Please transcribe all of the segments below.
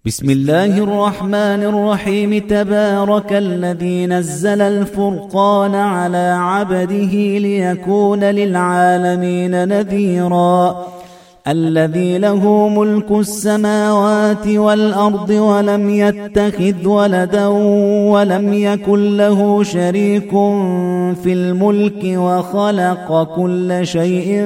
بسم الله الرحمن الرحيم. تبارك الذي نزل الفرقان على عبده ليكون للعالمين نذيرا. الذي له ملك السماوات والأرض ولم يتخذ ولدا ولم يكن له شريك في الملك وخلق كل شيء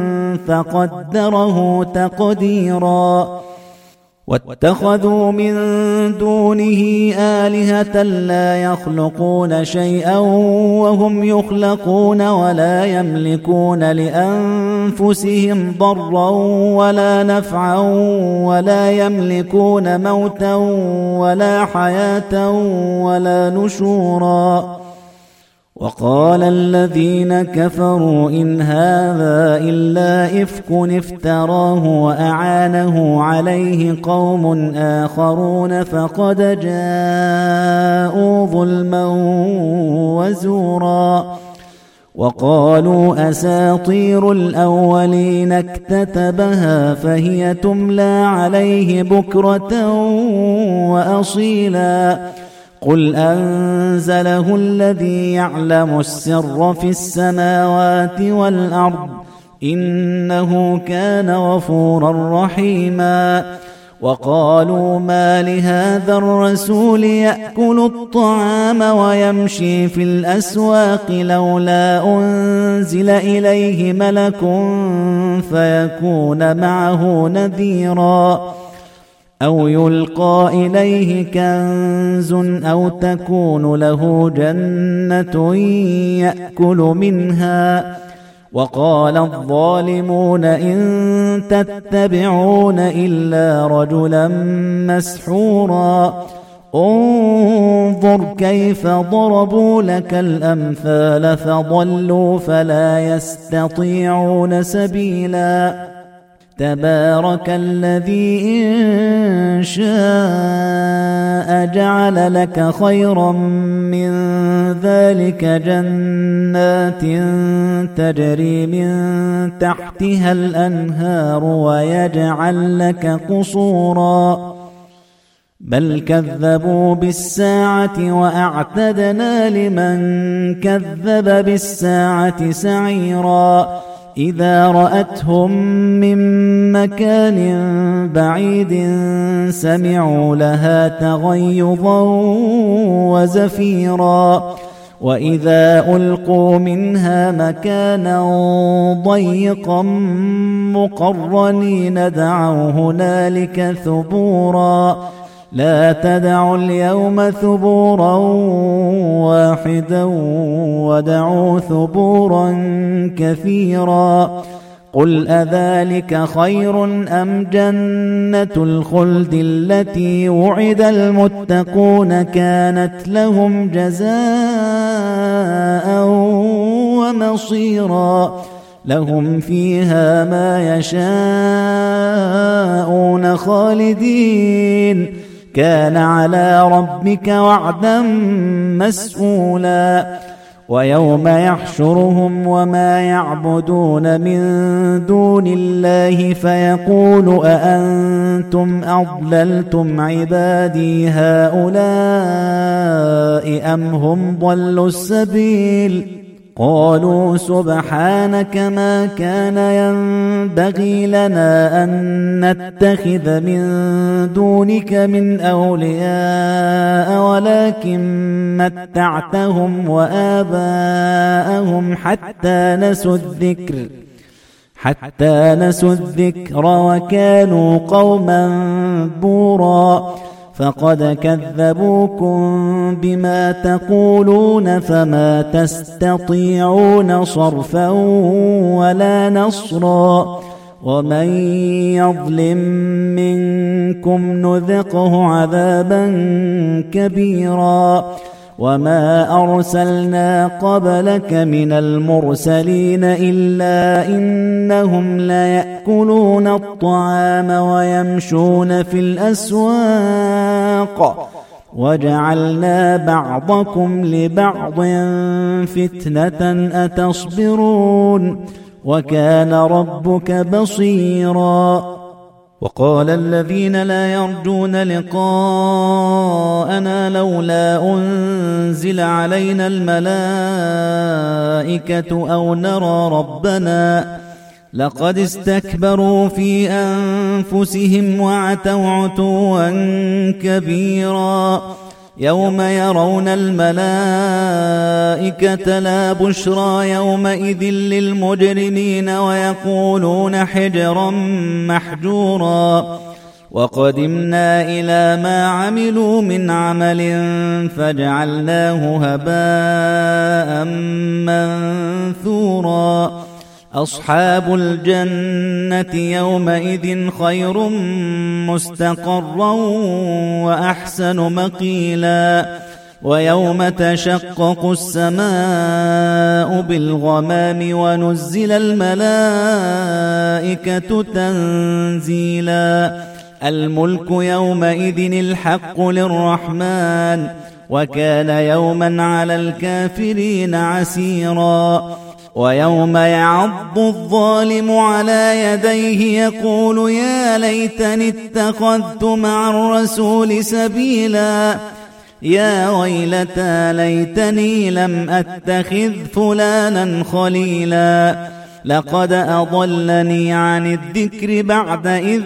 فقدره تقديرا. واتخذوا من دونه آلهة لا يخلقون شيئا وهم يخلقون ولا يملكون لأنفسهم ضرا ولا نفعا ولا يملكون موتا ولا حياة ولا نشورا. وقال الذين كفروا إن هذا إلا إفك افتراه وأعانه عليه قوم آخرون فقد جاءوا ظلما وزورا. وقالوا أساطير الأولين اكتتبها فهي تملى عليه بكرة وأصيلا. قل أنزله الذي يعلم السر في السماوات والأرض إنه كان غفورا رحيما. وقالوا ما لهذا الرسول يأكل الطعام ويمشي في الأسواق لولا أنزل إليه ملك فيكون معه نذيرا. أو يلقى إليه كنز أو تكون له جنة يأكل منها. وقال الظالمون إن تتبعون إلا رجلا مسحورا. انظر كيف ضربوا لك الأمثال فضلوا فلا يستطيعون سبيلا. تبارك الذي إن شاء جعل لك خيرا من ذلك جنات تجري من تحتها الأنهار ويجعل لك قصورا. بل كذبوا بالساعة وأعتدنا لمن كذب بالساعة سعيرا. إذا رأتهم من مكان بعيد سمعوا لها تغيظا وزفيرا. وإذا ألقوا منها مكانا ضيقا مقرنين دعوا هنالك ثبورا. لا تدعوا اليوم ثبورا واحدا ودعوا ثبورا كثيرا. قل أذلك خير أم جنة الخلد التي وعد المتقون كانت لهم جزاء ومصيرا. لهم فيها ما يشاءون خالدين كان على ربك وعدا مسئولا. ويوم يحشرهم وما يعبدون من دون الله فيقول أأنتم أضللتم عبادي هؤلاء أم هم ضلوا السبيل. قالوا سبحانك ما كان ينبغي لنا أن نتخذ من دونك من أولياء ولكن متعتهم وآباءهم حتى نسوا الذكر وكانوا قوما بورا. فقد كذبوكم بما تقولون فما تستطيعون صرفا ولا نصرا. ومن يظلم منكم نذقه عذابا كبيرا. وما أرسلنا قبلك من المرسلين إلا إنهم ليأكلون الطعام ويمشون في الأسواق وجعلنا بعضكم لبعض فتنة أتصبرون وكان ربك بصيرا. وقال الذين لا يرجون لقاءنا لولا أنزل علينا الملائكة أو نرى ربنا لقد استكبروا في أنفسهم وعتوا عتوا كبيرا يوم يرون الملائكة لا بشرى يومئذ للمجرمين ويقولون حجرا محجورا وقدمنا إلى ما عملوا من عمل فجعلناه هباء منثورا أصحاب الجنة يومئذ خير مستقرا وأحسن مقيلا ويوم تشقق السماء بالغمام ونزل الملائكة تنزيلا الملك يومئذ الحق للرحمن وكان يوما على الكافرين عسيرا ويوم يعض الظالم على يديه يقول يا ليتني اتخذت مع الرسول سبيلا يا ويلتى ليتني لم أتخذ فلانا خليلا لقد أضلني عن الذكر بعد إذ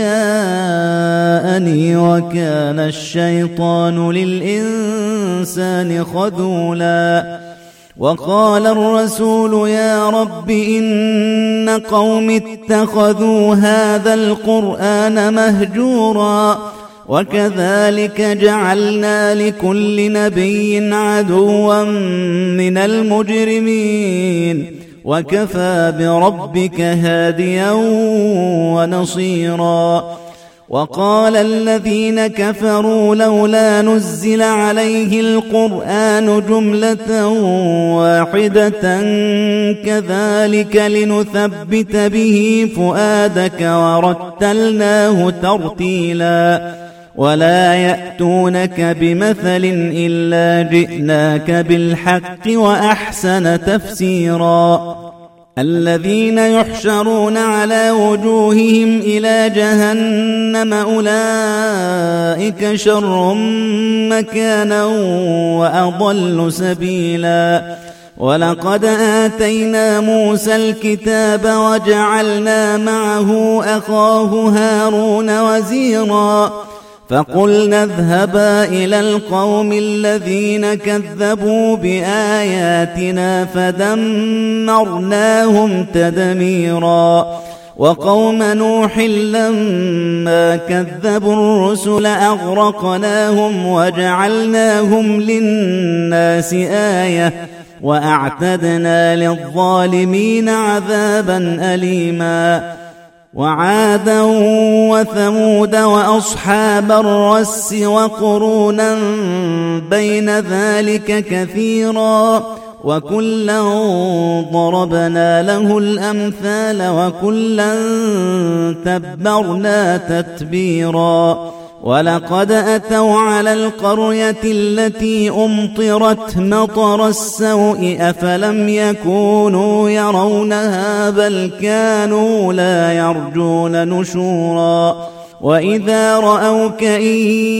جاءني وكان الشيطان للإنسان خذولا وقال الرسول يا رب إن قوم اتخذوا هذا القرآن مهجورا وكذلك جعلنا لكل نبي عدوا من المجرمين وكفى بربك هاديا ونصيرا وقال الذين كفروا لولا نزل عليه القرآن جملة واحدة كذلك لنثبت به فؤادك ورتلناه ترتيلا ولا يأتونك بمثل إلا جئناك بالحق وأحسن تفسيرا الذين يحشرون على وجوههم إلى جهنم أولئك شر مكانا وأضل سبيلا ولقد آتينا موسى الكتاب وجعلنا معه أخاه هارون وزيرا فقلنا اذهبا إلى القوم الذين كذبوا بآياتنا فدمرناهم تدميرا وقوم نوح لما كذبوا الرسل أغرقناهم وجعلناهم للناس آية وأعتدنا للظالمين عذابا أليما وعادا وثمود وأصحاب الرس وقرونا بين ذلك كثيرا وكلا ضربنا له الأمثال وكلا تبرنا تتبيرا ولقد أتوا على القرية التي أمطرت مطر السوء أفلم يكونوا يرونها بل كانوا لا يرجون نشورا وإذا رأوك إن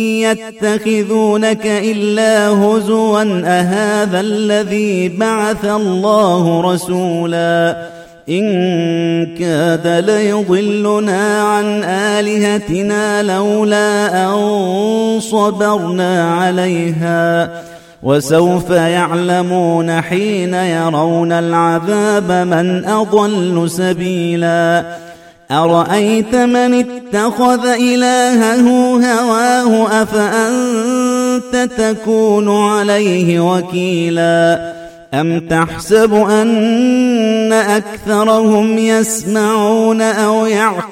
يتخذونك إلا هزوا أهذا الذي بعث الله رسولا إن كاد ليضلنا عن آلهتنا لولا أن صبرنا عليها وسوف يعلمون حين يرون العذاب من أضل سبيلا أرأيت من اتخذ إلهه هواه أفأنت تكون عليه وكيلا أم تحسب أن أكثرهم يسمعون أو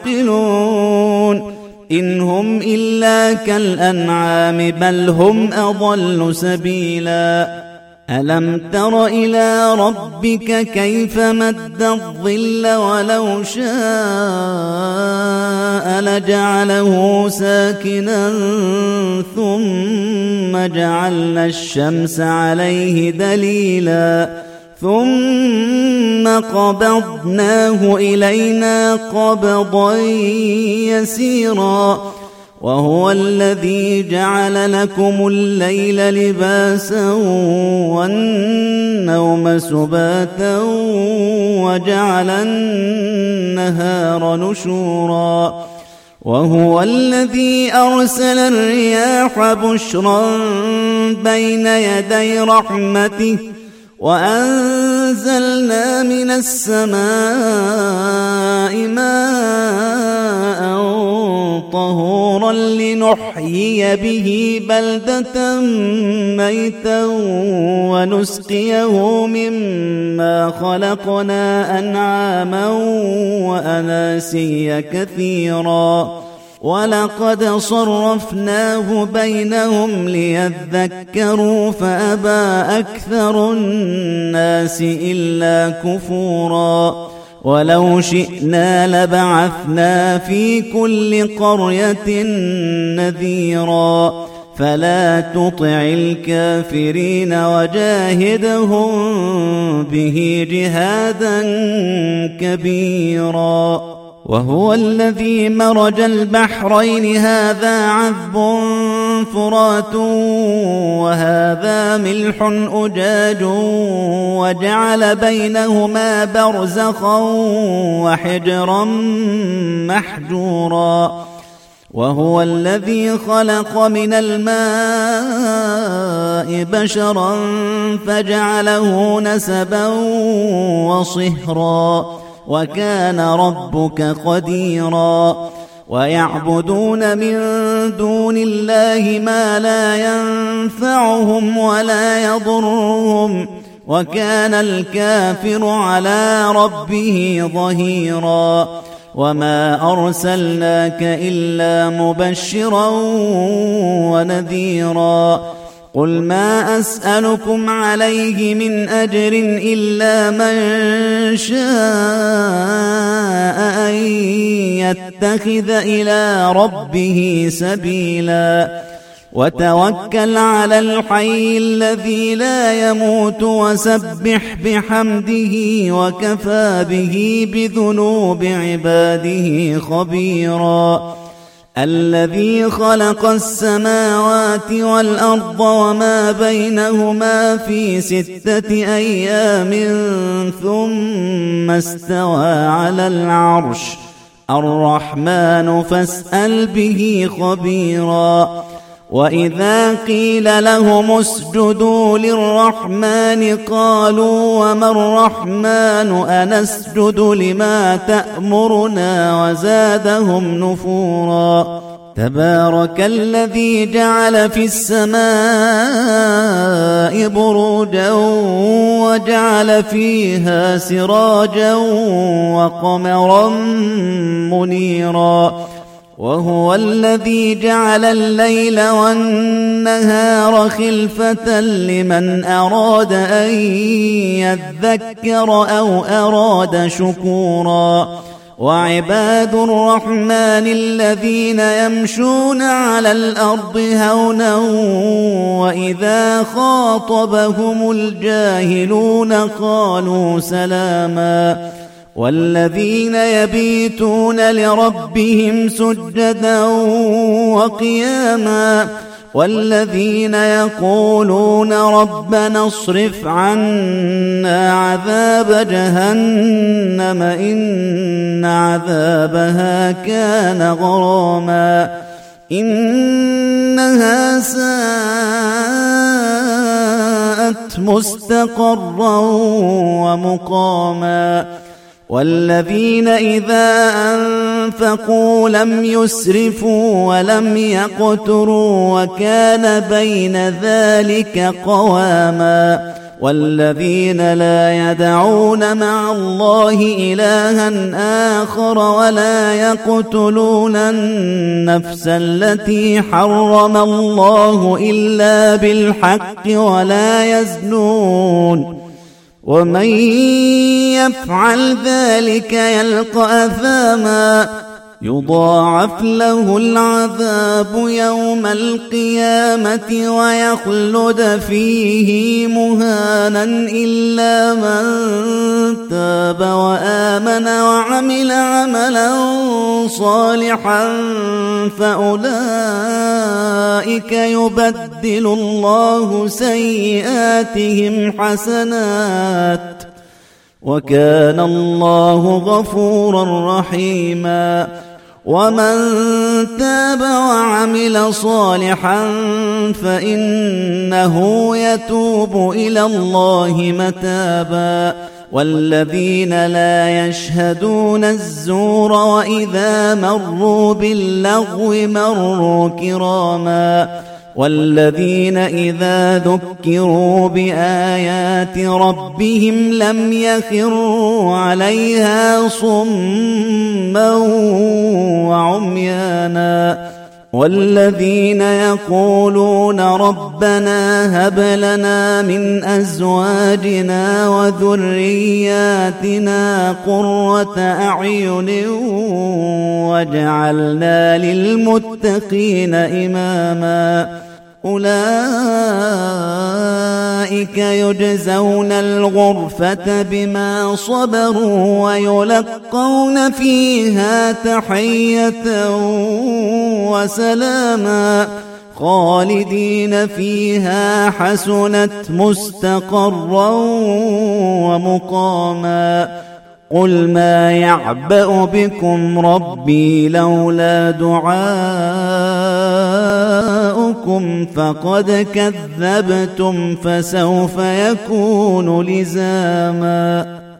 يعقلون إن هم إلا كالأنعام بل هم أضل سبيلا ألم تر إلى ربك كيف مد الظل ولو شاء لجعله ساكنا ثم جعلنا الشمس عليه دليلا ثم قبضناه إلينا قبضا يسيرا وهو الذي جعل لكم الليل لباسا والنوم سباتا وجعل النهار نشورا وهو الذي أرسل الرياح بشرا بين يدي رحمته وأنزلنا من السماء ماء طهورا لنحيي به بلدة ميتا ونسقيه مما خلقنا أنعاما وأناسيا كثيرا ولقد صرفناه بينهم ليذكروا فأبى أكثر الناس إلا كفورا ولو شئنا لبعثنا في كل قرية نذيرا فلا تطع الكافرين وجاهدهم به جهادا كبيرا وهو الذي مرج البحرين هذا عذب فرات وهذا ملح أجاج وجعل بينهما برزخا وحجرا محجورا وهو الذي خلق من الماء بشرا فجعله نسبا وصهرا وكان ربك قديرا ويعبدون من دون الله ما لا ينفعهم ولا يضرهم وكان الكافر على ربه ظهيرا وما أرسلناك إلا مبشرا ونذيرا قل ما أسألكم عليه من أجر إلا من شاء أن يتخذ إلى ربه سبيلا وتوكل على الحي الذي لا يموت وسبح بحمده وكفى به بذنوب عباده خبيرا الذي خلق السماوات والأرض وما بينهما في 6 أيام ثم استوى على العرش الرحمن فاسأل به خبيرا وإذا قيل لهم اسجدوا للرحمن قالوا وما الرحمن أنسجد لما تأمرنا وزادهم نفورا تبارك الذي جعل في السماء بروجا وجعل فيها سراجا وقمرا منيرا وهو الذي جعل الليل والنهار خلفة لمن أراد أن يذكر أو أراد شكورا وعباد الرحمن الذين يمشون على الأرض هونا وإذا خاطبهم الجاهلون قالوا سلاما والذين يبيتون لربهم سجدا وقياما والذين يقولون ربنا اصرف عنا عذاب جهنم إن عذابها كان غراما إنها ساءت مستقرا ومقاما والذين إذا أنفقوا لم يسرفوا ولم يقتروا وكان بين ذلك قواما والذين لا يدعون مع الله إلها آخر ولا يقتلون النفس التي حرم الله إلا بالحق ولا يزنون ومن يفعل ذلك يلقى أثاما يضاعف له العذاب يوم القيامة ويخلد فيه مهانا إلا من تاب وآمن وعمل عملا صالحا فأولئك يبدل الله سيئاتهم حسنات وكان الله غفورا رحيما. ومن تاب وعمل صالحا فإنه يتوب إلى الله متابا. والذين لا يشهدون الزور وإذا مروا باللغو مروا كراما. والذين إذا ذكروا بآيات ربهم لم يخروا عليها صما وعميانا. والذين يقولون ربنا هب لنا من أزواجنا وذرياتنا قرة أعين واجعلنا للمتقين إماما. أولئك يجزون الغرفة بما صبروا ويلقون فيها تحية وسلاما خالدين فيها حسنت مستقرا ومقاما. قل ما يعبأ بكم ربي لولا دعاؤكم فقد كذبتم فسوف يكون لزاما.